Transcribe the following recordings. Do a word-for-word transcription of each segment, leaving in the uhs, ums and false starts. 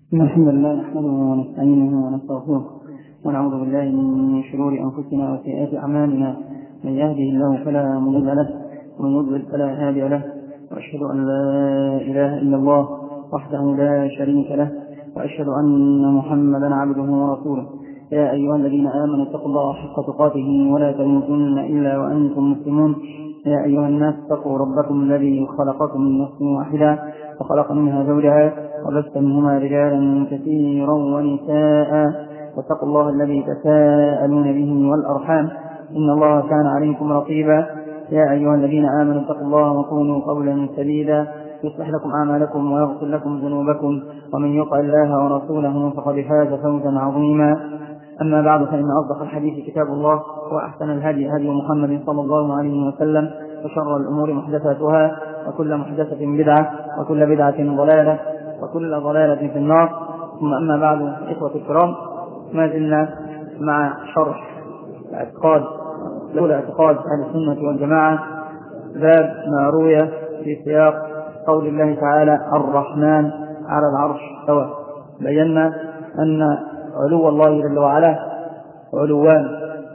الحمد لله نحمده ونستعينه ونستغفره ونعوذ بالله من شرور أنفسنا وسيئات أعمالنا. من يهده الله فلا مضل له ومن يضلل فلا هادي له، وأشهد أن لا إله إلا الله وحده لا شريك له، وأشهد أن محمدا عبده ورسوله. يا أيها الذين آمنوا اتقوا الله حق تقاته ولا تموتن إلا وأنتم مسلمون. يا أيها الناس اتقوا ربكم الذي خلقكم من نفس واحدة وخلق منها زوجها وبث منهما رجالا كثيرا ونساء، واتقوا الله الذي تساءلون به والأرحام إن الله كان عليكم رقيبا. يا أيها الذين آمنوا اتقوا الله وقولوا قولا سديدا يصلح لكم أعمالكم ويغفر لكم ذنوبكم، ومن يطع الله ورسوله فقد فاز فوزا عظيما. أما بعد، فإن أصدق الحديث كتاب الله، وأحسن الهدي هدي محمد صلى الله عليه وسلم، وشر الأمور محدثاتها، وكل محدثة بدعة، وكل بدعة ضلالة، وكل ضلالة في النار. ثم أما بعد، إخوة الكرام، ما زلنا مع شرح الاعتقاد له اعتقاد أهل السنة والجماعة، باب ما روي في سياق قول الله تعالى الرحمن على العرش استوى. بينا أن علو الله جل وعلا علوان: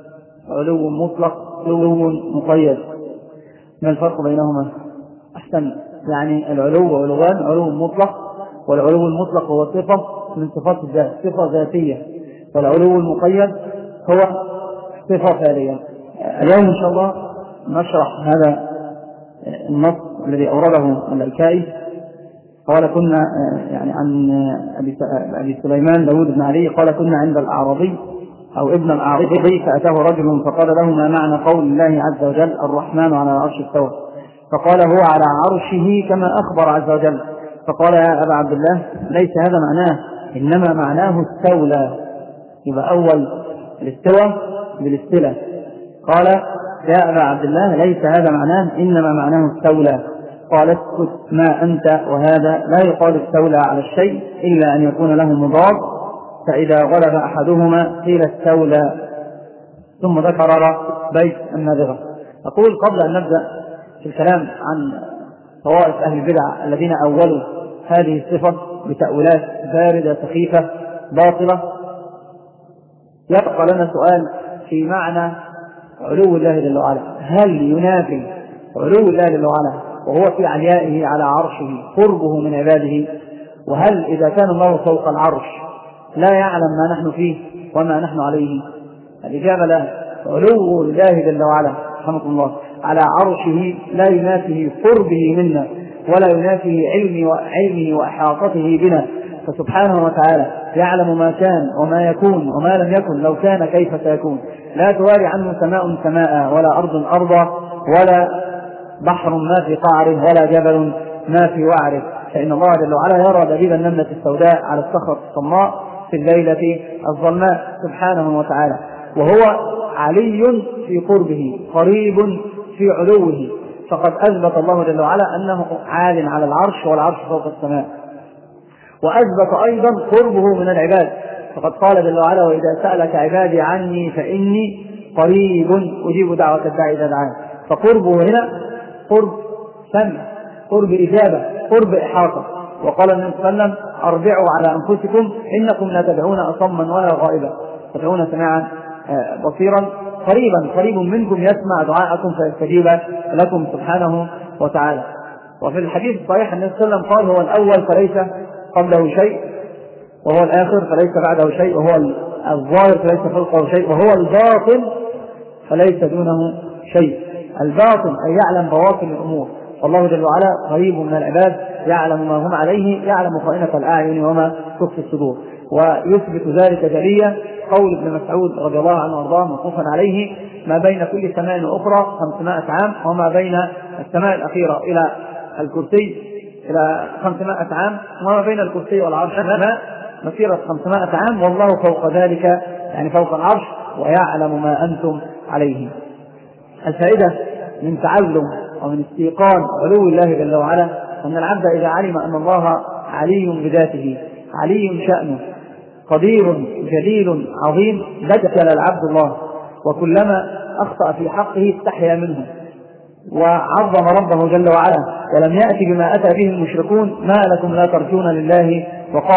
علو مطلق علو مقيد. ما الفرق بينهما؟ أحسن، يعني العلو علوان: علو مطلق، والعلو المطلق هو صفة من صفات الذات، صفة ذاتية، والعلو المقيد هو صفة فعلية. اليوم إن شاء الله نشرح هذا النص الذي أورده اللالكائي. قال كنا يعني عن أبي سليمان داود بن علي قال: كنا عند الأعرابي أو ابن الأعرابي فأتاه رجل فقال له: ما معنى قول الله عز وجل الرحمن على العرش استوى؟ فقال: هو على عرشه كما أخبر عز وجل. فقال: يا أبا عبد الله، ليس هذا معناه، إنما معناه استولى. يبقى أول الاستوى بالاستلة. قال: يا أبا عبد الله، ليس هذا معناه، إنما معناه استولى. قال: اسكت ما أنت، وهذا لا يقال استولى على الشيء إلا أن يكون له مضاد، فإذا غلب أحدهما قيل استولى. ثم ذكر بيت النابغة. أقول قبل أن نبدأ في الكلام عن طوائف أهل البدع الذين أولوا هذه الصفة بتأويلات باردة سخيفة باطلة، يبقى لنا سؤال في معنى علو الله جل وعلا. هل ينافي علو الله جل وعلا وهو في عليائه على عرشه قربه من عباده؟ وهل إذا كان الله فوق العرش لا يعلم ما نحن فيه وما نحن عليه؟ الإجابة لا. علو الله جل وعلا رحمة الله على عرشه لا ينافي قربه منا، ولا ينافي علمه وإحاطته بنا، فسبحانه وتعالى يعلم ما كان وما يكون وما لم يكن، لو كان كيف سيكون. لا تواري عنه سماء سماء، ولا أرض أرضا، ولا بحر ما في قعره، ولا جبل ما في وعره. فإن الله جل وعلا يرى دبيب النملة السوداء على الصخرة الصماء في الليلة الظلماء سبحانه وتعالى، وهو علي في قربه قريب في علوه. فقد أثبت الله جل وعلا أنه عال على العرش، والعرش فوق السماء، وأثبت أيضا قربه من العباد. فقد قال جل وعلا: وإذا سألك عبادي عني فإني قريب أجيب دعوة الداعي إذا دعان. فقربه هنا قرب سمع، قرب إجابة، قرب إحاطة. وقال النبي صلى الله عليه وسلم: أربعوا على أنفسكم إنكم لا تدعون أصما ولا غائبا، تدعون سماعا بصيرا قريبا، قريب منكم يسمع دعاءكم فيستجيب لكم سبحانه وتعالى. وفي الحديث الصحيح النبي صلى الله عليه وسلم قال: هو الأول فليس قبله شيء، وهو الآخر فليس بعده شيء، وهو الظاهر فليس فوقه شيء، وهو الباطن فليس دونه شيء. الباطن أي يعلم بواطن الأمور، والله جل وعلا قريب من العباد، يعلم ما هم عليه، يعلم خائنة الأعين وما تخفي الصدور. ويثبت ذلك جليا قول ابن مسعود رضي الله عنه وارضاه موقوفا عليه: ما بين كل سماء وأخرى خمسمائة عام، وما بين السماء الأخيرة إلى الكرسي إلى خمسمائة عام، وما بين الكرسي والعرش مسيرة خمسمائة عام، والله فوق ذلك يعني فوق العرش، ويعلم ما أنتم عليه. الفائدة من تعلم ومن استيقان علو الله جل وعلا أن العبد إذا علم أن الله علي بذاته، علي شأنه، قدير جليل عظيم، بجل العبد الله، وكلما أخطأ في حقه استحيا منه وعظم ربه جل وعلا، ولم يأتي بما أتى به المشركون: ما لكم لا ترجون لله وقارا.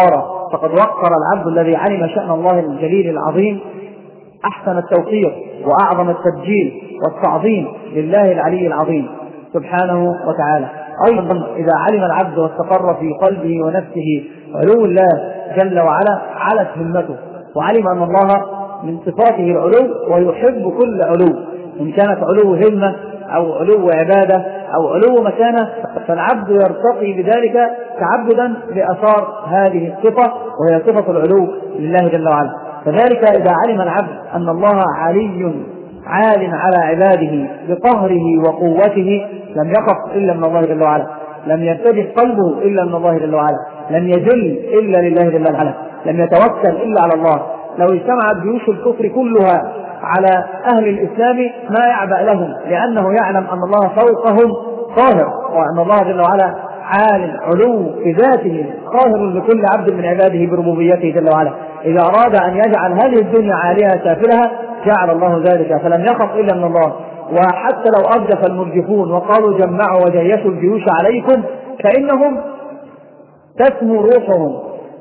فقد وقر العبد الذي علم شأن الله الجليل العظيم أحسن التوقير وأعظم التبجيل والتعظيم لله العلي العظيم سبحانه وتعالى. أيضا إذا علم العبد واستقر في قلبه ونفسه علو الله جل وعلا علت همته، وعلم أن الله من صفاته العلو ويحب كل علو، إن كانت علو همة أو علو عبادة أو علو مكانة، فالعبد يرتقي بذلك تعبدا لأثار هذه الصفة وهي صفة العلو لله جل وعلا. فذلك إذا علم العبد أن الله علي عال على عباده بقهره وقوته لم يقف إلا من الله جل وعلا، لم يرتجف قلبه إلا من الله جل وعلا، لم يذل إلا لله جل وعلا، لم يتوكل إلا على الله. لو اجتمعت جيوش الكفر كلها على أهل الإسلام ما يعبأ لهم، لأنه يعلم أن الله فوقهم قاهر، وأن الله جل وعلا عال علو في ذاته قاهر لكل عبد من عباده بربوبيته جل وعلا. إذا أراد أن يجعل هذه الدنيا عالية سافلها جعل الله ذلك، فلم يخف إلا من الله. وحتى لو أرجف المرجفون وقالوا جمعوا وجيشوا الجيوش عليكم فإنهم تسمو روحهم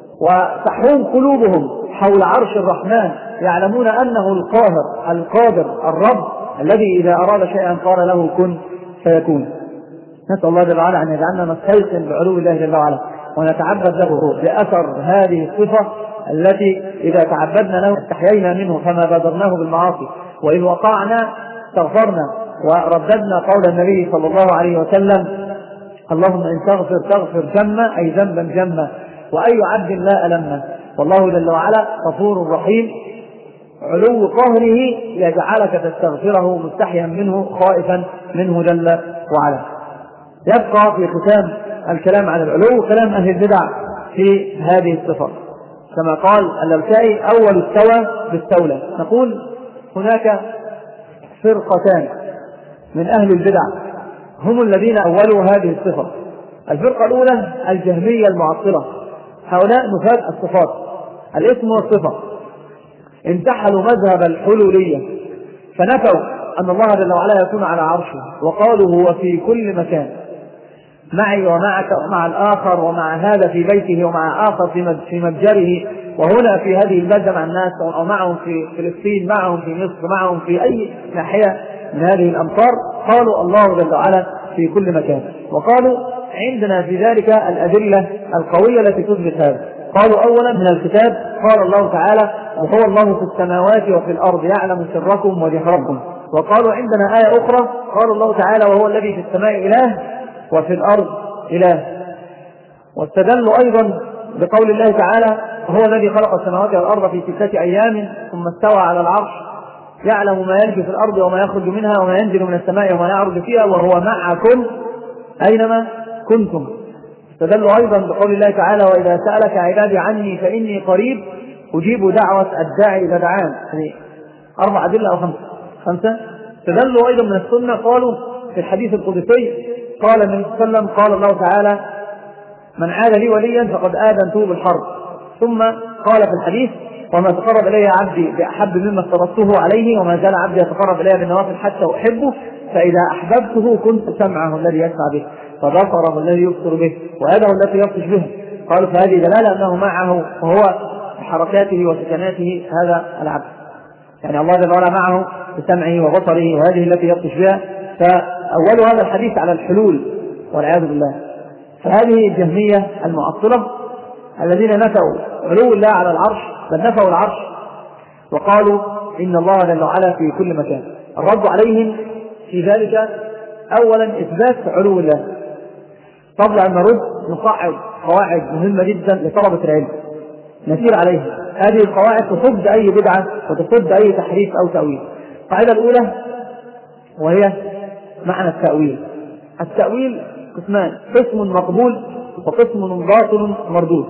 وتحوم قلوبهم حول عرش الرحمن، يعلمون أنه القاهر القادر الرب الذي إذا أراد شيئا قال له كن فيكون. نسأل الله جل وعلا أن يجعلنا نستيقن بعلو الله جل وعلا ونتعبد له بأثر هذه الصفة التي إذا تعبدنا له استحيينا منه فما بادرناه بالمعاصي، وإن وقعنا استغفرنا ورددنا قول النبي صلى الله عليه وسلم اللهم إن تغفر تغفر جمة، أي ذنبا جمة، وأي عبد لا ألمه. والله جل وعلا غفور رحيم، علو قهره يجعلك تستغفره مستحيا منه خائفا منه جل وعلا. يبقى في ختام الكلام عن العلو كلام أهل البدع في هذه الصفة، كما قال اللالكائي أول استوى باستولى. نقول هناك فرقتان من أهل البدع هم الذين أولوا هذه الصفة. الفرقة الأولى الجهمية المعطلة، هؤلاء نفاة الصفات، الاسم والصفة، انتحلوا مذهب الحلولية فنفوا أن الله جل وعلا يكون على عرشه، وقالوا هو في كل مكان، معي ومعك ومع الآخر، ومع هذا في بيته ومع آخر في متجره، وهنا في هذه البلدة مع الناس، ومعهم في فلسطين، معهم في مصر، معهم في أي ناحية من هذه الأمصار. قالوا الله جل وعلا في كل مكان، وقالوا عندنا في ذلك الأدلة القوية التي تثبت هذا. قالوا أولا من الكتاب قال الله تعالى وهو الله في السماوات وفي الأرض يعلم سركم وجهركم. وقالوا عندنا آية أخرى قال الله تعالى وهو الذي في السماء إله وفي الأرض إله. واستدلوا أيضا بقول الله تعالى هو الذي خلق السماوات والأرض في ستة أيام ثم استوى على العرش يعلم ما يلج في الأرض وما يخرج منها وما ينزل من السماء وما يعرج فيها وهو معكم أينما كنتم. استدلوا أيضا بقول الله تعالى وإذا سألك عبادي عني فإني قريب أجيب دعوة الداعي إذا دعان. يعني أربع أدلة أو خمسة خمسة استدلوا أيضا من السنة، قالوا في الحديث القدسي قال النبي صلى الله عليه وسلم قال الله تعالى من عاد لي وليا فقد آذنته بالحرب. ثم قال في الحديث وما تقرب إلي عبدي بأحب مما افترضته عليه وما زال عبدي يتقرب إلي بالنوافل حتى أحبه فإذا أحببته كنت سمعه الذي يسمع به وبصره الذي يبصر به ويده التي يبطش بها. قالوا فهذه دلالة أنه معه وهو بحركاته وسكناته هذا العبد، يعني الله جل وعلا معه بسمعه وبصره وهذه التي يبطش بها. فأول هذا الحديث على الحلول والعياذ بالله. فهذه الجهمية المعطلة الذين نفوا علو الله على العرش بل نفوا العرش وقالوا إن الله جل وعلا في كل مكان. الرد عليهم في ذلك أولا إثبات علو الله. قبل أن نرد نقعد قواعد مهمة جدا لطلبة العلم نسير عليها. هذه القواعد تصد أي بدعة وتصد أي تحريف أو تأويل. القاعدة الأولى وهي معنى التأويل. التأويل قسمان، قسم مقبول وقسم باطل مردود.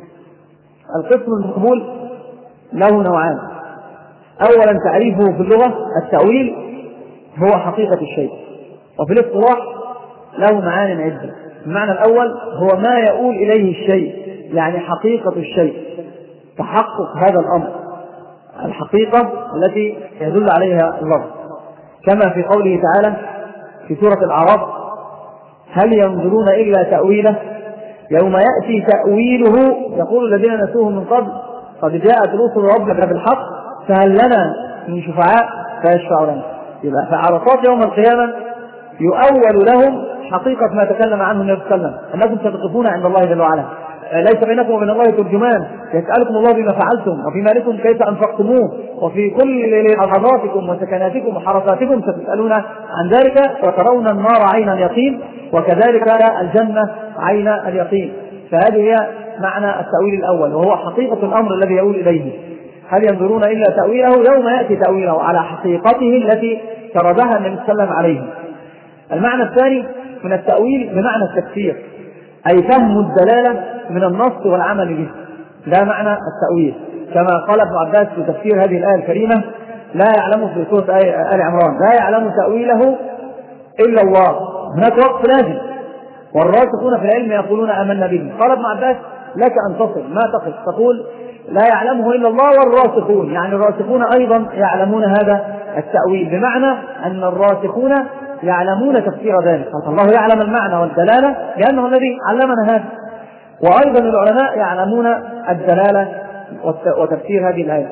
القسم المقبول له نوعان. أولا تعريفه في اللغة التأويل هو حقيقة الشيء، وفي الاصطلاح له معان عدة. المعنى الأول هو ما يؤول إليه الشيء، يعني حقيقة الشيء، تحقق هذا الأمر، الحقيقة التي يدل عليها اللفظ، كما في قوله تعالى في سورة الأعراف هل ينظرون إلا تأويله يوم يأتي تأويله يقول الذين نسوه من قبل قد جاءت رسل ربك بالحق فهل لنا من شفعاء فيشفعوا لنا. يبقى في عرصات يوم القيامة يؤول لهم حقيقة ما تكلم عنه النبي صلى الله عليه وسلم أنكم ستقفون عند الله جل وعلا ليس بينكم وبين الله ترجمان يسألكم الله بما فعلتم وفي مالكم كيف أنفقتموه وفي كل لحظاتكم وسكناتكم وحركاتكم ستسألون عن ذلك وترون النار عين اليقين وكذلك الجنة عين اليقين. فهذه هي معنى التأويل الأول وهو حقيقة الأمر الذي يؤول إليه. هل ينظرون إلا تأويله يوم يأتي تأويله على حقيقته التي سردها النبي صلى الله عليه وسلم عليه. المعنى الثاني من التأويل بمعنى التفسير أي فهم الدلالة من النص والعمل به. لا معنى التأويل كما قال ابن عباس في تفسير هذه الآية الكريمة لا يعلم في سورة آل عمران لا يعلم تأويله إلا الله. هناك وقت لازم والراسخون في العلم يقولون آمنا به. قال ابن عباس لك أن تصل ما تقف تقول لا يعلمه إلا الله والراسخون يعني الراسخون أيضا يعلمون هذا التأويل بمعنى أن الراسخون يعلمون تفسير ذلك. الله يعلم المعنى والدلالة لأنه الذي علمنا هذا وأيضا العلماء يعلمون الدلالة وتفسير هذه الآية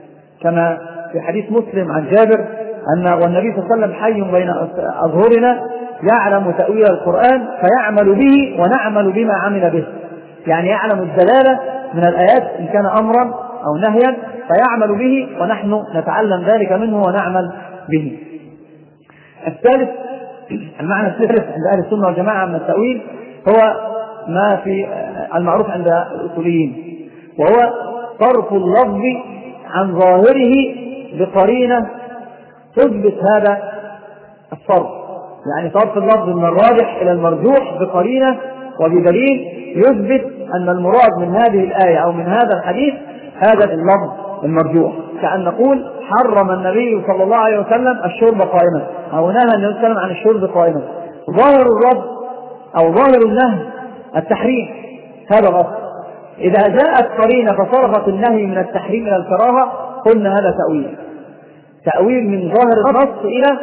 كما في حديث مسلم عن جابر أن والنبي صلى الله عليه وسلم حي بين أظهرنا يعلم تأويل القرآن فيعمل به ونعمل بما عمل به يعني يعلم الدلالة من الآيات إن كان أمرا أو نهيا فيعمل به ونحن نتعلم ذلك منه ونعمل به. الثالث المعنى الثالث عند أهل السنة والجماعة من التأويل هو ما في المعروف عند الأصوليين وهو صرف اللفظ عن ظاهره بقرينة تثبت هذا الصرف يعني صرف اللفظ من الراجح إلى المرجوح بقرينة وبدليل يثبت أن المراد من هذه الآية أو من هذا الحديث هذا اللفظ المرجوح. كأن نقول حرم النبي صلى الله عليه وسلم الشرب قائما أو نهى النبي صلى الله عليه وسلم عن الشرب قائما. ظاهر الرد أو ظاهر النهي التحريم هذا غلط. إذا جاءت قرينة فصرفت النهي من التحريم إلى الكراهة قلنا هذا تأويل تأويل من ظاهر النص إلى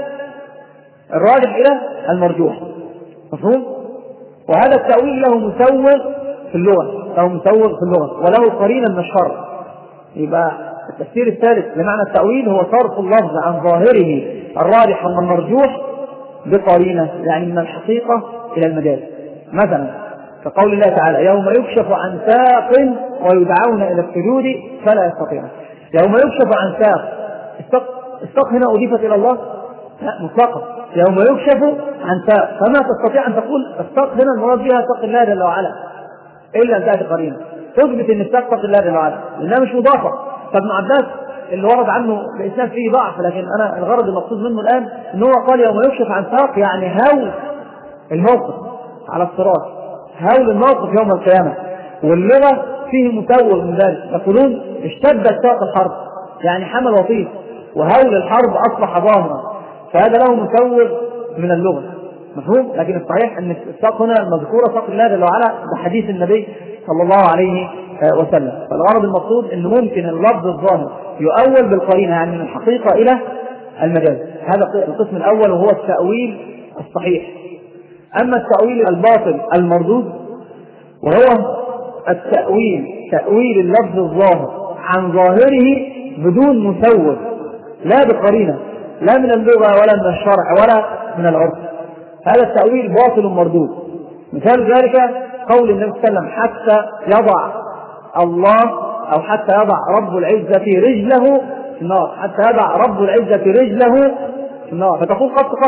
الراجح إلى المرجوح. مفهوم؟ وهذا التأويل له مسوغ في اللغة له مسوغ في اللغة وله قرينة من الشرع. يبقى التفسير الثالث لمعنى التأويل هو صرف اللفظ عن ظاهره الراجح والمرجوح بقرينة يعني من الحقيقة إلى المجاز. مثلا كقول الله تعالى يوم يكشف عن ساق ويدعون إلى السجود فلا يستطيعون. يوم يكشف عن ساق الساق هنا أضيفت إلى الله لا مطلقا يوم يكشف عن ساق فما تستطيع أن تقول الساق هنا المراد بها ساق الله جل وعلا إلا أن تأتي قرينة تثبت أن الساق ساق الله جل وعلا لأنها مش مضافة. فابن عباس اللي ورد عنه الإسلام فيه ضعف لكن أنا الغرض المقصود منه الآن أن هو قال يوم يكشف عن ساق يعني هول الموقف على الصراط هول الموقف يوم القيامة. واللغة فيه مسوغ من ذلك يقولون اشتدت ساق الحرب يعني حمل وطيس وهول الحرب أصبح ظاهرا فهذا له مسوغ من اللغة. مفهوم؟ لكن الصحيح أن الساق هنا المذكورة ساق الله جل وعلا بحديث النبي صلى الله عليه وسلم. فالغرض المقصود أنه ممكن اللفظ الظاهر يؤول بالقرينة يعني من الحقيقة إلى المجاز. هذا القسم الأول وهو التأويل الصحيح. أما التأويل الباطل المردود وهو التأويل تأويل اللفظ الظاهر عن ظاهره بدون مسوغ لا بقرينة لا من اللغة ولا من الشرع ولا من العرف. هذا التأويل باطل مردود. مثال ذلك قول النبي صلى الله عليه وسلم حتى يضع الله أو حتى يضع رب العزة رجله في النار حتى يضع رب العزة رجله في النار فتقول قط قط.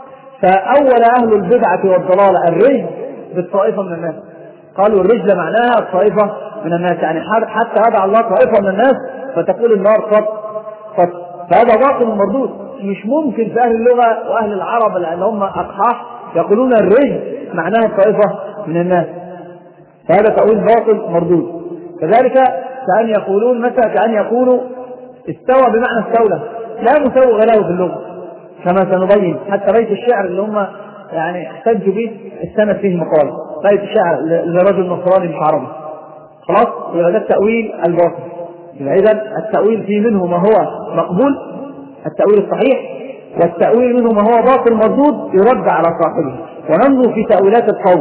فأول أهل البدعة والضلالة الرجل بالطائفة من الناس قالوا الرجل معناها الطائفة من الناس يعني حتى يضع الله طائفة من الناس فتقول النار قط قط. فهذا باطل مردود. مش ممكن في أهل اللغة وأهل العرب لأن هم أقحاح يقولون الرجل معناها الطائفة من الناس فهذا تأويل باطل مردود. كذلك كأن يقولون متى كأن يقولوا استوى بمعنى استولى لا مسوغ له في اللغة كما سنبين. حتى بيت الشعر اللي هم يعني احتجوا به السند فيه مقال بيت الشعر لرجل نصراني مش عربي خلاص يبقى ده التأويل الباطل. إذا التأويل فيه منه ما هو مقبول التأويل الصحيح والتأويل منه ما هو باطل مردود يرد على صاحبه. وننظر في تأويلات القوم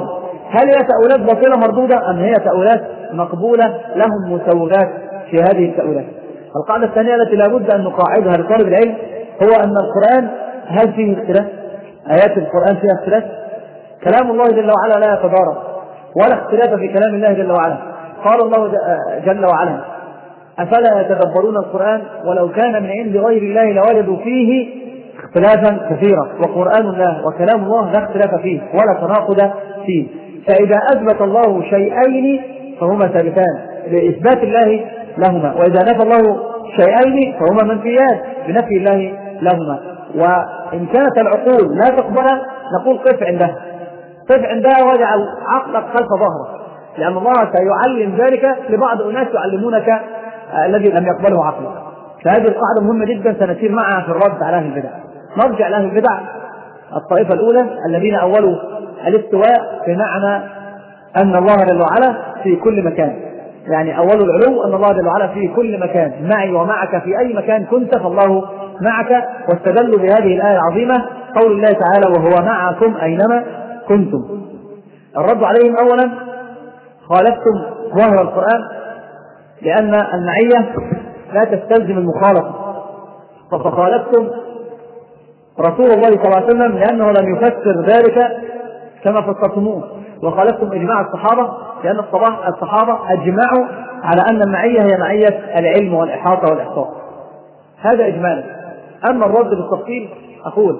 هل هي تأويلات باطلة مردودة أم هي تأويلات مقبولة لهم مسوغات في هذه التأويلات؟ القاعدة الثانية التي لابد أن نقاعدها لطالب العلم هو أن القرآن هل فيه اختلاف؟ آيات القرآن فيها اختلاف؟ كلام الله جل وعلا لا يتضارب ولا اختلاف في كلام الله جل وعلا. قال الله جل وعلا: أفلا يتدبرون القرآن ولو كان من عند غير الله لوجدوا فيه اختلافا كثيرا، وقرآن الله وكلام الله لا اختلاف فيه ولا تناقض فيه. فإذا أثبت الله شيئين فهما ثابتان لإثبات الله لهما، وإذا نفى الله شيئين فهما منفيان بنفي الله لهما. وإن كانت العقول لا تقبل نقول قف عندها، قف عندها واجعل عقلك خلف ظهرك، لأن الله سيعلم ذلك لبعض الناس يعلمونك الذي لم يقبله عقلك. فهذه القاعدة مهمة جدا سنسير معها في الرد على أهل البدع. نرجع لأهل البدع الطائفة الأولى الذين أولوا الاستواء بمعنى أن الله جل وعلا في كل مكان، يعني أول العلو أن الله جل وعلا في كل مكان، معي ومعك في أي مكان كنت فالله معك. واستدلوا بهذه الآية العظيمة قول الله تعالى: وهو معكم أينما كنتم. الرد عليهم: أولا خالفتم ظاهر القرآن لأن المعية لا تستلزم المخالفة، فخالفتم رسول الله صلى الله عليه وسلم لأنه لم يفسر ذلك كما فسرتموه، وخالفتم إجماع الصحابة لأن الصحابة أجمعوا على أن المعية هي معية العلم والإحاطة والإحصاء. هذا إجمالا. أما الرد بالتفصيل أقول: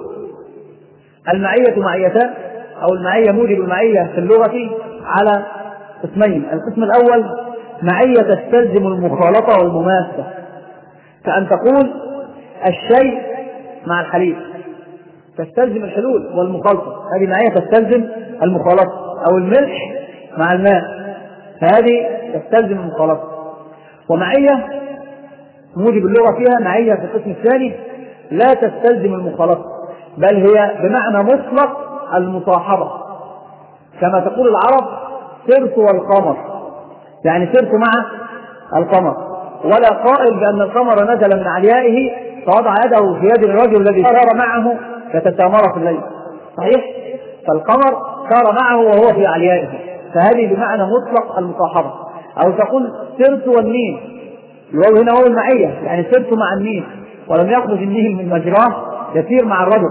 المعية معيتان، أو المعية موجب المعية في اللغة على قسمين. القسم الأول معية تستلزم المخالطة والمماسة، كأن تقول الشيء مع الحليب، تستلزم الحلول والمخالطة، هذه معية تستلزم المخالطة، أو الملح مع الماء، فهذه تستلزم المخالطة. ومعية موجب اللغة فيها معية في القسم الثاني لا تستلزم المخالطة، بل هي بمعنى مطلق المصاحبة، كما تقول العرب: سرت والقمر، يعني سرت مع القمر. ولا قائل بأن القمر نزل من عليائه فوضع يده في يد الرجل الذي سار معه فتسامر في الليل، صحيح؟ فالقمر سار معه وهو في عليائه، فهذه بمعنى مطلق المصاحبة. أو تقول سرت والنيل، الواو هنا هو المعية، يعني سرت مع النيل ولم يخرج النيل من مجراه يسير مع الرجل،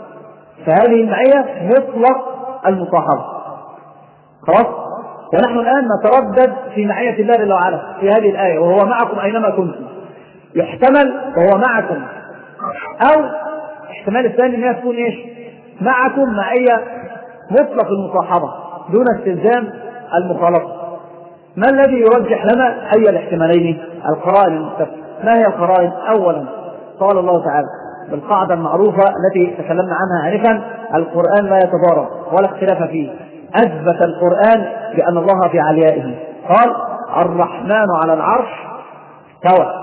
فهذه المعية مطلق المصاحبة. خلاص؟ ونحن الآن نتردد في معية الله جل وعلا في هذه الآية: وهو معكم أينما كنتم. يحتمل وهو معكم، أو احتمال الثاني أنها تكون إيش؟ معكم معية مطلق المصاحبة دون استلزام المخالطة. ما الذي يرجح لنا أي الاحتمالين؟ القرائن المختلفة. ما هي القرائن؟ أولا قال الله تعالى بالقاعدة المعروفة التي تكلمنا عنها آنفا: القرآن لا يتضارب ولا اختلاف فيه. أثبت القرآن بأن الله في عليائه، قال: الرحمن على العرش استوى.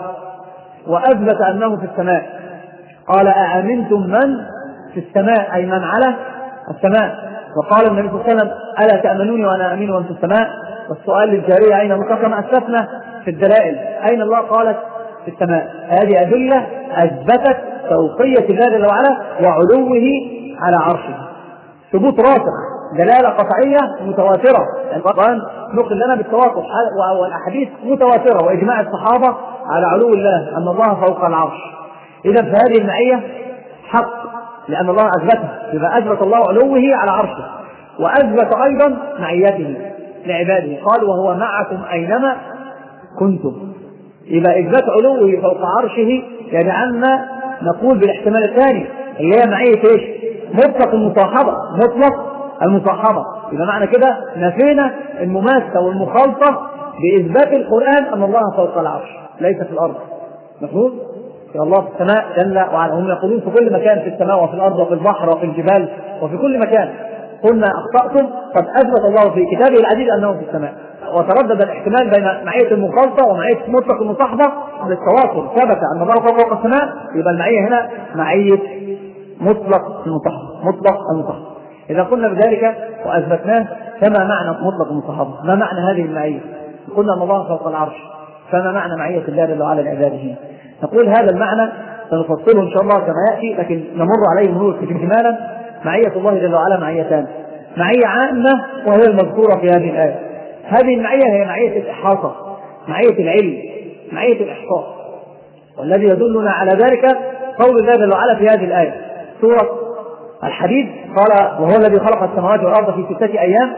وأثبت أنه في السماء، قال: أأمنتم من في السماء، أي من على السماء. وقال النبي صلى الله عليه وسلم: ألا تأمنوني وأنا أمين وأنتم في السماء. والسؤال للجارية: أين الله؟ كما أثبتنا في الدلائل أين الله؟ قالت: في السماء. هذه أدلة أثبتت فوقية الله جل وعلا وعلوه على عرشه، ثبوت راسخ، دلالة قطعية متواترة. القرآن نقل لنا بالتواتر، والأحاديث متواترة، وإجماع الصحابة على علو الله أن الله فوق العرش. إذا فهذه المعية حق لأن الله أثبتها، إذا أثبت الله علوه على عرشه، وأثبت أيضا معيته لعباده، قال: وهو معكم أينما كنتم. إذا إثبات علوه فوق عرشه يجعلنا نقول بالاحتمال الثاني اللي هي معية إيش؟ مطلق المصاحبة، مطلق المصاحبة. إذا معنى كده نفينا المماسة والمخالطة بإثبات القرآن أن الله فوق العرش ليس في الأرض. مفهوم؟ يا الله في السماء جل وعلا، هم يقولون في كل مكان، في السماء وفي الأرض وفي البحر وفي الجبال وفي كل مكان. قلنا أخطأتم، قد أثبت الله في كتابه العزيز أنه في السماء. وتردد الاحتمال بين معية المخالطة ومعية مطلق المصاحبة بالتواصل، ثبت أن الله فوق السماء، يبقى المعية هنا معية مطلق المصاحبة، مطلق المصاحبة. إذا قلنا بذلك وأثبتناه، فما معنى مطلق المصاحبة؟ ما معنى هذه المعية؟ قلنا أن الله فوق العرش، فما معنى معية الله جل وعلا لعباده؟ نقول هذا المعنى سنفصله إن شاء الله كما يأتي، لكن نمر عليه مرور اجمالا. معية الله جل وعلا معيتان: معية عامة وهي المذكورة في هذه الآية. هذه المعية هي معية الإحاطة، معية العلم، معية الإحصاء. والذي يدلنا على ذلك قول الله جل وعلا في هذه الآية سورة الحديد قال: وهو الذي خلق السماوات والأرض في ستة أيام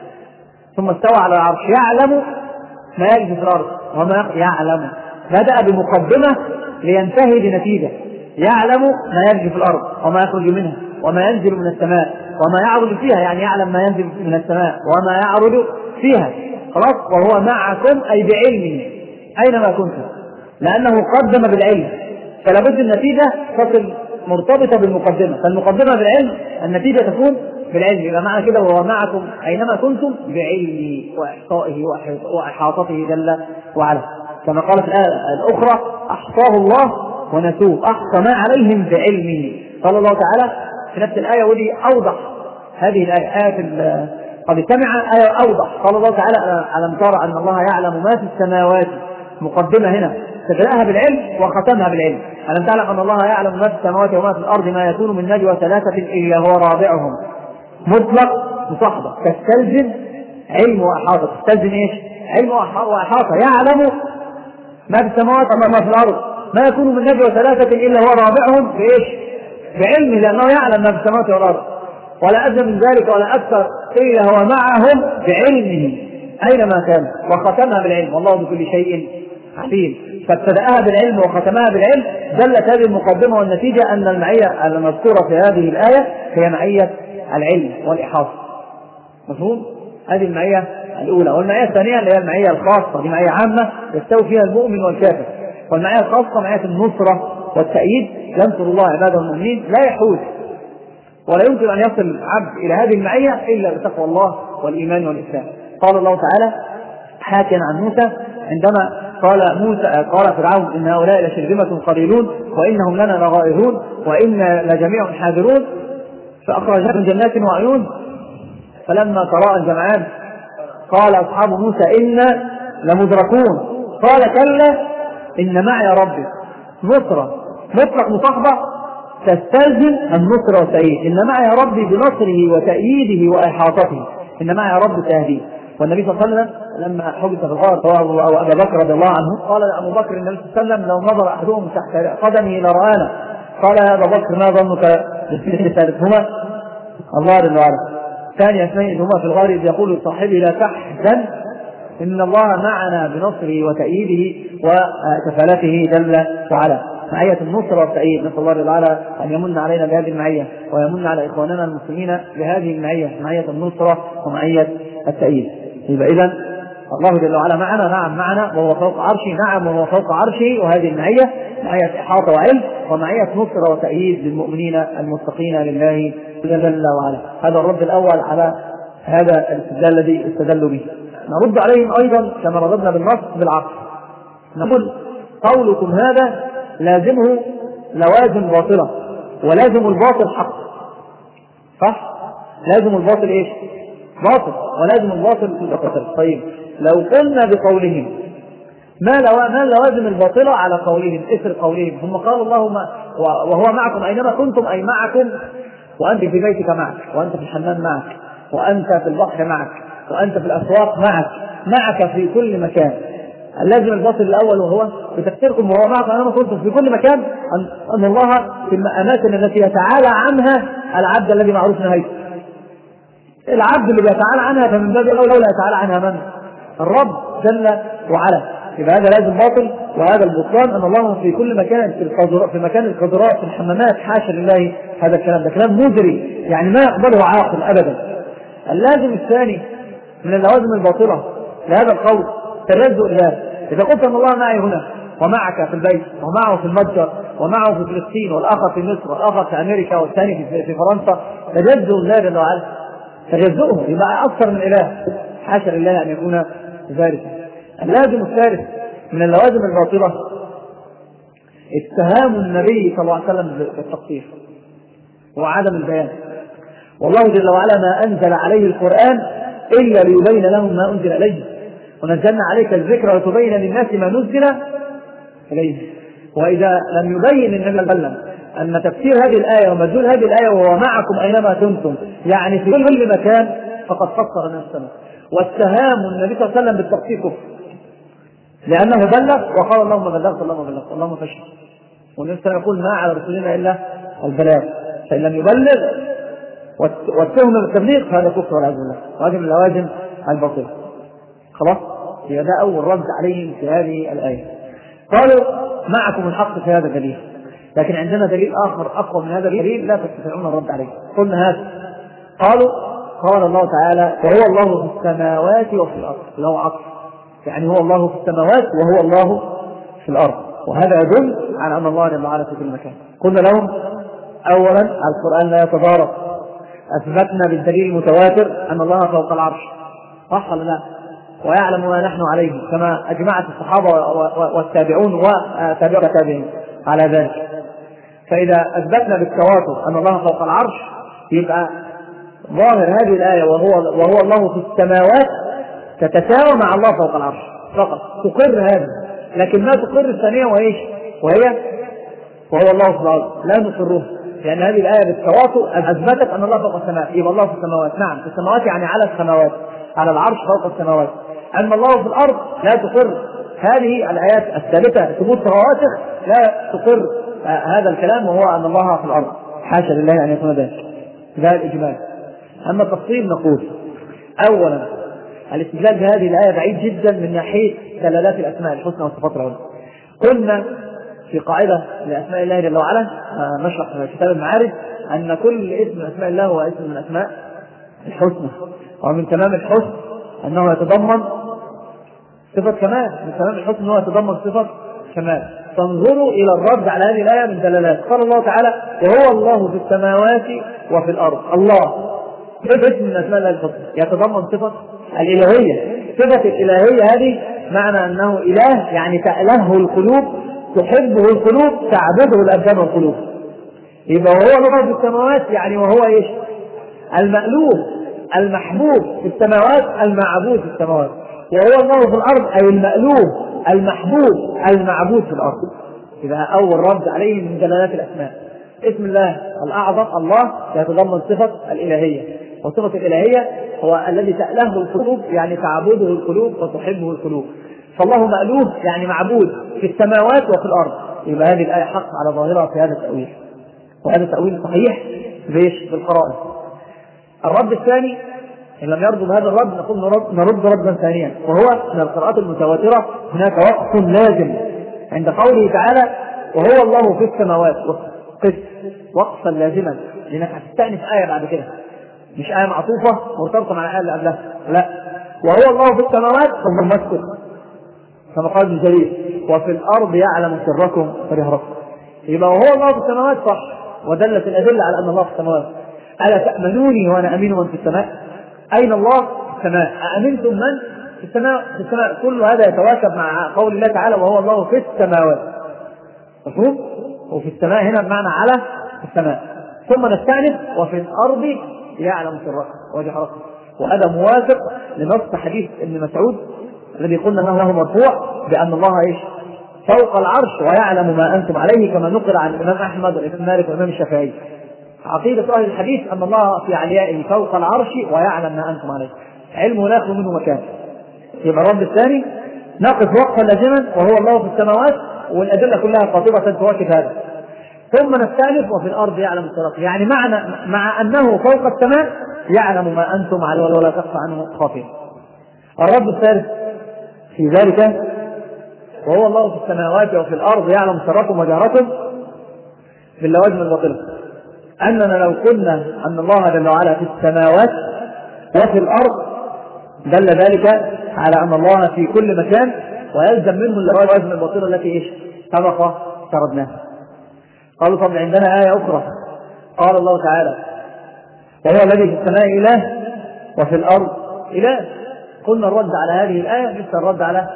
ثم استوى على العرش يعلم ما يلج في الأرض وما يعلم. بدأ بمقدمة لينتهي بنتيجة. يعلم ما يلج في الأرض وما يخرج منها وما ينزل من السماء وما يعرج فيها، يعني يعلم ما ينزل من السماء وما يعرج فيها. خلاص. وهو معكم أي بعلمه أينما كنتم، لأنه قدم بالعلم، فلا بد النتيجة تصل مرتبطة بالمقدمة، فالمقدمة بالعلم النتيجة تكون بالعلم. يبقى معنى كده وهو معكم أينما كنتم بعلمه وإحصائه وإحاطته جل وعلا، كما قال في الآية الأخرى: أحصاه الله ونسوه، أحصى ما عليهم بعلمه. قال الله تعالى في نفس الآية، ودي أوضح هذه الآية، آية قد سمع آية أوضح. قال الله تعالى: ألم ترى أن الله يعلم ما في السماوات، مقدمة هنا تبدأها بالعلم وختمها بالعلم. ألم تعلم أن الله يعلم ما في السماوات وما في الأرض ما يكون من نجوى ثلاثة إلا هو رابعهم. مطلق مصاحبة، تستلزم علم وإحاطة. تستلزم إيش؟ علم وإحاطة. يعلم ما في السماوات وما في الأرض ما يكون من نجوى ثلاثة إلا هو رابعهم بإيش؟ بعلمه، لأنه يعلم ما في السماوات والأرض، ولا أدنى من ذلك ولا أكثر إلا هو معهم بعلمه أينما كان، وختمها بالعلم، والله بكل شيء عليم. فابتدأها بالعلم وختمها بالعلم. دلت هذه المقدمة والنتيجة أن المعية المذكورة في هذه الآية هي معية العلم والإحاطة. مفهوم؟ هذه المعية الأولى. والمعية الثانية اللي هي المعية الخاصة، دي معية عامة يستوي فيها المؤمن والكافر. والمعية الخاصة معية النصرة والتأييد، ينصر الله عباده المؤمنين، لا يحوز ولا يمكن أن يصل العبد إلى هذه المعية إلا بتقوى الله والإيمان والإسلام. قال الله تعالى حاكيا عن موسى عندما قال موسى قال فرعون: إن هؤلاء لشرذمة قليلون وإنهم لنا لغائظون وإنا لجميع حاذرون فأخرجناهم من جنات وعيون فلما تراءى الجمعان قال أصحاب موسى إنا لمدركون قال كلا إن معي ربي. نصرة مطلق مصاحبة تستلزم النصر والتأييد. إن معي ربي بنصره وتأييده وإحاطته، إن معي ربي تهديه. والنبي صلى الله عليه وسلم لما حدث في الغار أو أبا بكر رضي الله عنه قال لأبو بكر النبي صلى الله عليه وسلم: لو نظر أحدهم تحت قدمه لرآنا. قال: يا أبا بكر ما ظنك بثالثهما؟ الله جل وعلا. ثاني اثنين هما في الغار إذ يقول لصاحبه: لا تحزن إن الله معنا بنصره وتأييده وكفالته جل وعلا. معية النصر والتأييد، نسأل الله تعالى أن يمن علينا بهذه المعية ويمن على إخواننا المسلمين بهذه المعية، معية النصرة ومعية التأييد. يبقى إذن الله جل وعلا معنا، نعم معنا وهو فوق عرشه، نعم وهو فوق عرشه. وهذه المعية معية إحاطة وعلم ومعية نصرة وتأييد للمؤمنين المتقين لله جل وعلا. هذا الرد الأول على هذا الاستدلال الذي استدلوا به. نرد عليهم أيضا كما رددنا بالنص بالعقل. نقول: قولكم هذا لازمه لوازم باطلة ولازم الباطل حق، صح؟ لازم الباطل ايش؟ باطل، ولازم الباطل باطل. طيب لو قلنا بقولهم ما لو ما لوازم الباطلة على قولهم، اثر قولهم هم قالوا الله ما وهو معكم أينما كنتم، أي معكم وأنت في بيتك معك، وأنت في الحمام معك، وأنت في البحر معك، وأنت في الأسواق معك، معك في كل مكان. اللازم الباطل الأول وهو بتفسيركم وهو معكم أينما كنتم في كل مكان، أن الله في الأماكن التي يتعالى عنها العبد الذي معروف نهايته. العبد اللي بيتعالى عنها فمن باب أولى لا يتعالى عنها من؟ الرب جل وعلا. يبقى هذا لازم باطل. وهذا البطلان أن الله في كل مكان، في القذرات، في مكان القذرات، في الحمامات، حاشا لله هذا الكلام، ده كلام مدري يعني ما يقبله عاقل أبدا. اللازم الثاني من اللوازم الباطلة لهذا القول تلزق الله. إذا قلت أن الله معي هنا ومعك في البيت ومعه في المتجر ومعه في فلسطين والآخر في مصر والآخر في أمريكا والثاني في فرنسا، تجزء الله جل وعلا، تجزؤه يبقى أكثر من إله، حاشا لله أن يكون ذلك. اللازم الثالث من اللوازم الباطلة اتهام النبي صلى الله عليه وسلم بالتقصير وعدم البيان. والله جل وعلا ما أنزل عليه القرآن إلا ليبين لهم ما أنزل إليه، ونزلنا عليك الذكر لتبين للناس ما نزل إليه. وإذا لم يبين النبي صلى الله عليه وسلم أن تفسير هذه الآية ومدلول هذه الآية وهو معكم أينما كنتم يعني في كل مكان فقد فسر نفسه. والسهام النبي صلى الله عليه وسلم بالتفسير كفر، لأنه بلغ وقال اللهم بلغت اللهم بلغت اللهم فاشهد. والنبي صلى الله عليه وسلم يقول ما على رسولنا إلا البلاغ، فإن لم يبلغ والتهم بالتبليغ فهذا كفر والعياذ بالله، وهذه من اللوازم الباطلة. خلاص، يبقى ده أول رد عليهم في هذه الآية. قالوا معكم الحق في هذا الدليل، لكن عندنا دليل آخر أقوى من هذا الدليل لا تستطيعون الرد عليه. قلنا هذا. قالوا قال الله تعالى وهو الله في السماوات وفي الأرض، له عقل، يعني هو الله في السماوات وهو الله في الأرض، وهذا يدل على أن الله جل وعلا في كل مكان. قلنا لهم أولا القرآن لا يتضارب، أثبتنا بالدليل المتواتر أن الله فوق العرش، صح ولا لا؟ ويعلم ما نحن عليه كما أجمعت الصحابة والتابعون وتابعوا التابعين على ذلك. فإذا أثبتنا بالتواتر أن الله فوق العرش يبقى ظاهر هذه الآية وهو, وهو الله في السماوات تتساوى مع الله فوق العرش فقط، تقر هذا. لكن ما تقر الثانية وإيش؟ وهي وهو الله في الأرض لا نقره، لأن هذه الآية بالتواتر أثبتت أن الله فوق السماوات، يبقى الله في السماوات. نعم في السماوات يعني على السماوات، على العرش فوق السماوات. أما الله في الأرض لا تقر. هذه الآيات الثالثة ثبوت رواسخ لا تقر آه هذا الكلام، وهو أن الله في الأرض، حاشا لله أن يكون ذلك. ده الإجمال. أما التفصيل نقول أولا الاستدلال بهذه الآية بعيد جدا من ناحية دلالات الأسماء الحسنى والصفات العلى. قلنا في قاعدة لأسماء الله جل وعلا آه نشرح في كتاب المعارج أن كل اسم من أسماء الله هو اسم من أسماء الحسنى، ومن تمام الحسن أنه يتضمن صفة كمال، من تمام الحسن أنه يتضمن صفة كمال. فانظروا إلى الرد على هذه الآية من دلالات. قال الله تعالى وهو الله في السماوات وفي الأرض. الله اسم من أسماء الله الحسنى يتضمن صفة الإلهية. صفة الإلهية هذه معنى أنه إله يعني تألهه القلوب، تحبه القلوب، تعبده الأبدان والقلوب. يبقى وهو الله في السماوات يعني وهو إيش؟ المألوه المحبوب في السماوات، المعبود في السماوات. وهو الله في الأرض أي المألوه المحبوب المعبود في الأرض. يبقى أول رد عليه من دلالات الأسماء. اسم الله الأعظم الله يتضمن صفة الإلهية، وصفة الإلهية هو الذي تألهه القلوب يعني تعبده القلوب وتحبه القلوب. فالله مألوه يعني معبود في السماوات وفي الأرض. يبقى هذه الآية حق على ظاهرها في هذا التأويل، وهذا التأويل صحيح بإيش؟ بالقرائن. الرد الثاني إن لم يرد بهذا الرد نقول نرد, نرد ردا ثانيا، وهو من القراءات المتواترة هناك وقف لازم عند قوله تعالى وهو الله في السماوات، قس وقفا لازما، لأنك هتستأنف آية بعد كده، مش آية معطوفة مرتبطة مع الآية اللي قبلها، لا. وهو الله في السماوات ثم مسكت كما قال ابن جرير وفي الأرض يعلم سركم وجهركم. يبقى وهو الله في السماوات صح، ودلت الأدلة على أن الله في السماوات. ألا تأمنوني وأنا أمين من في السماء؟ أين الله في السماء؟ أأمنتم من في السماء؟ في السماء. كل هذا يتواكب مع قول الله تعالى وهو الله في السماوات. مفهوم؟ وفي السماء هنا بمعنى على السماء. ثم نستأنف وفي الأرض يعلم سركم وجهركم، وهذا موافق لنص حديث ابن مسعود الذي قلنا انه له مرفوع بأن الله ايش؟ فوق العرش ويعلم ما أنتم عليه، كما نقل عن الإمام أحمد والإمام مالك والإمام الشافعي. عقيدة أهل الحديث أن الله في عليائه فوق العرش ويعلم ما أنتم عليه، علمه لا يخلو منه مكان. يبقى الرد الثاني نقف وقفا لازما وهو الله في السماوات، والأدلة كلها قاطبة تواكب هذا. ثم نستأنف وفي الأرض يعلم سركم، يعني معنى مع أنه فوق السماء يعلم ما أنتم عليه ولا تخفى عنه خافية. الرد الثالث في ذلك وهو الله في السماوات وفي الأرض يعلم سركم وجهركم باللوازم الباطلة، أننا لو قلنا أن الله جل وعلا في السماوات وفي الأرض دل ذلك على أن الله في كل مكان، ويلزم منه اللوازم الباطلة التي إيش سبق سردناها. قالوا طب عندنا آية أخرى قال الله تعالى وهو الذي في السماء إله وفي الأرض إله. قلنا الرد على هذه الآية مثل الرد على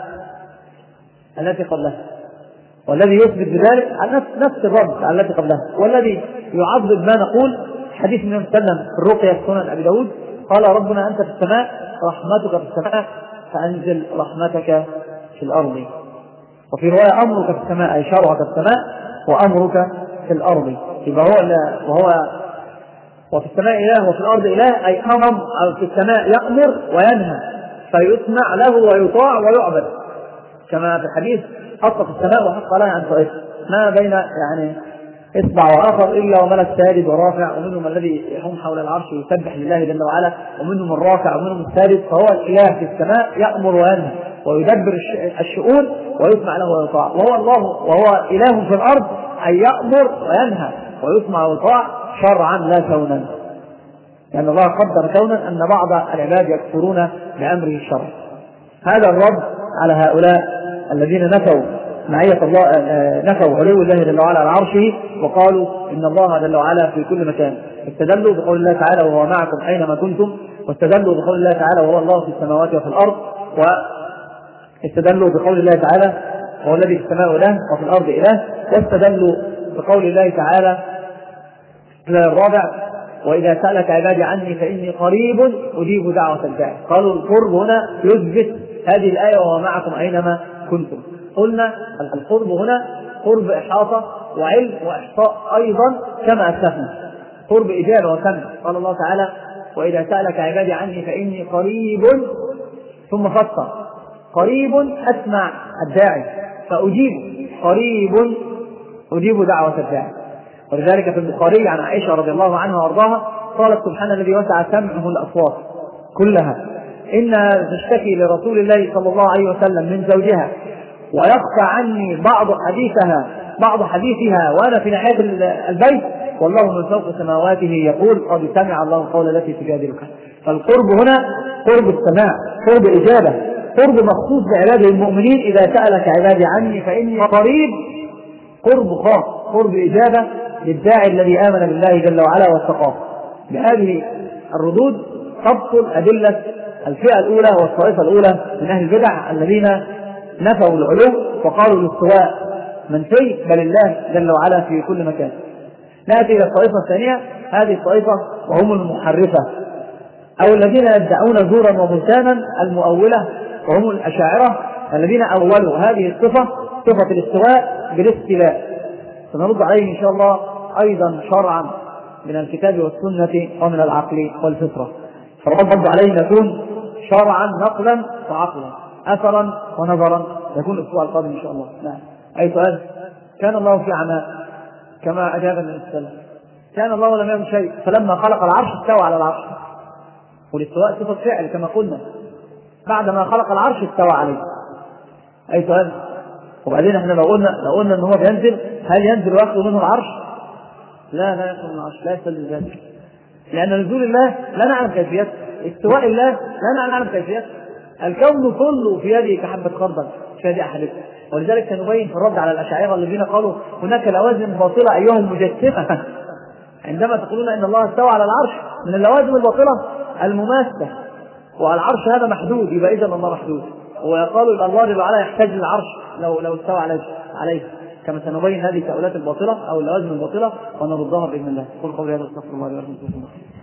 التي قبلها، والذي يثبت بذلك نفس نفس الرد على التي قبلها، والذي يعضد ما نقول حديث النبي صلى الله عليه وسلم في الرقية في سنن أبي داود قال ربنا أنت في السماء رحمتك في السماء فأنزل رحمتك في الأرض. وفي رواية أمرك في السماء أي شرعك في السماء وأمرك في في الأرض. يبقى هو وهو وفي السماء إله وفي الأرض إله، أي أمر في السماء يأمر وينهى فيسمع له ويطاع ويعبد، كما في الحديث حق في السماء وحق لها أن تعيش، ما بين يعني اصبع وآخر إلا وملك ساجد ورافع، ومنهم الذي يحوم حول العرش ويسبح لله جل وعلا، ومنهم الراكع ومنهم الساجد. فهو الإله في السماء يأمر وينهى ويدبر الشؤون ويسمع له ويطاع، وهو الله وهو إله في الأرض، أي يأمر وينهى ويسمع ويطاع شرعا لا كونا، لأن يعني الله قدر كونا أن بعض العباد يكفرون بأمره الشرعي. هذا الرد على هؤلاء الذين نفوا معية الله، نفوا علو الله جل وعلا على عرشه وقالوا إن الله جل وعلا في كل مكان. استدلوا بقول الله تعالى وهو معكم أينما كنتم، واستدلوا بقول الله تعالى وهو الله في السماوات وفي الأرض، واستدلوا بقول الله تعالى وهو الذي في السماء إله وفي الأرض إله، واستدلوا بقول الله تعالى الرابع وإذا سألك عبادي عني فإني قريب أجيب دعوة الداعي. قالوا القرب هنا يثبت هذه الآية وهو معكم أينما كنتم. قلنا القرب هنا قرب إحاطة وعلم وإحصاء أيضا كما أسلفنا، قرب إجابة وسمع. قال الله تعالى وإذا سألك عبادي عني فإني قريب، ثم فسر قريب أسمع الداعي فأجيب، قريب أجيب دعوة الداعي. ولذلك في البخاري عن عائشة رضي الله عنها وارضاها قالت سبحان الذي وسع سمعه الأصوات كلها، إنها تشتكي لرسول الله صلى الله عليه وسلم من زوجها ويخفى عني بعض حديثها بعض حديثها وأنا في ناحية البيت والله من فوق سماواته يقول قد سمع الله قول التي تجادلك. فالقرب هنا قرب السماع، قرب إجابة، قرب مخصوص بعباده المؤمنين. إذا سألك عبادي عني فإني قريب، قرب خاص، قرب إجابة للداعي الذي آمن بالله جل وعلا واتقاه. بهذه الردود تبطل أدلة الفئة الأولى والطائفة الأولى من أهل البدع الذين نفوا العلو وقالوا الاستواء منفي، بل الله جل وعلا في كل مكان. نأتي إلى الطائفة الثانية، هذه الطائفة وهم المحرفة أو الذين يدعون زورا وبهتانا المؤولة، وهم الأشاعرة الذين أولوا هذه الصفة صفة الاستواء بالاستيلاء. سنرد عليه إن شاء الله أيضا شرعا من الكتاب والسنة ومن العقل والفطرة. فالرد عليه يكون شرعا نقلا وعقلا، أثرا ونظرا، يكون الأسبوع القادم إن شاء الله. نعم. أي سؤال؟ كان الله في عناء كما أجاب من السلام. كان الله لم يكن شيء، فلما خلق العرش استوى على العرش، والاستواء صفة فعل كما قلنا، بعدما خلق العرش استوى عليه. أي سؤال؟ وبعدين احنا لو قلنا لو قلنا ان هو بينزل، هل ينزل ويأخذ منه العرش؟ لا لا يأخذ من العرش، لا يستلزم ذلك، لأن نزول الله لا نعلم كيفيته، استواء الله لا نعلم كيفيته، الكون كله في يده كحبة خردل في يد أحدكم. ولذلك سنبين في الرد على الأشاعرة الذين قالوا هناك لوازم باطلة أيها المجسمة، عندما تقولون إن الله استوى على العرش، من اللوازم الباطلة المماثلة، والعرش هذا محدود، يبقى إذا الله محدود، ويقالوا الله جل وعلا يحتاج للعرش لو لو استوى عليه عليه كما سنبين هذه التأويلات الباطلة أو اللوازم الباطلة ونردها بإذن الله. قل قولي هذا، استغفر الله لي ولكم.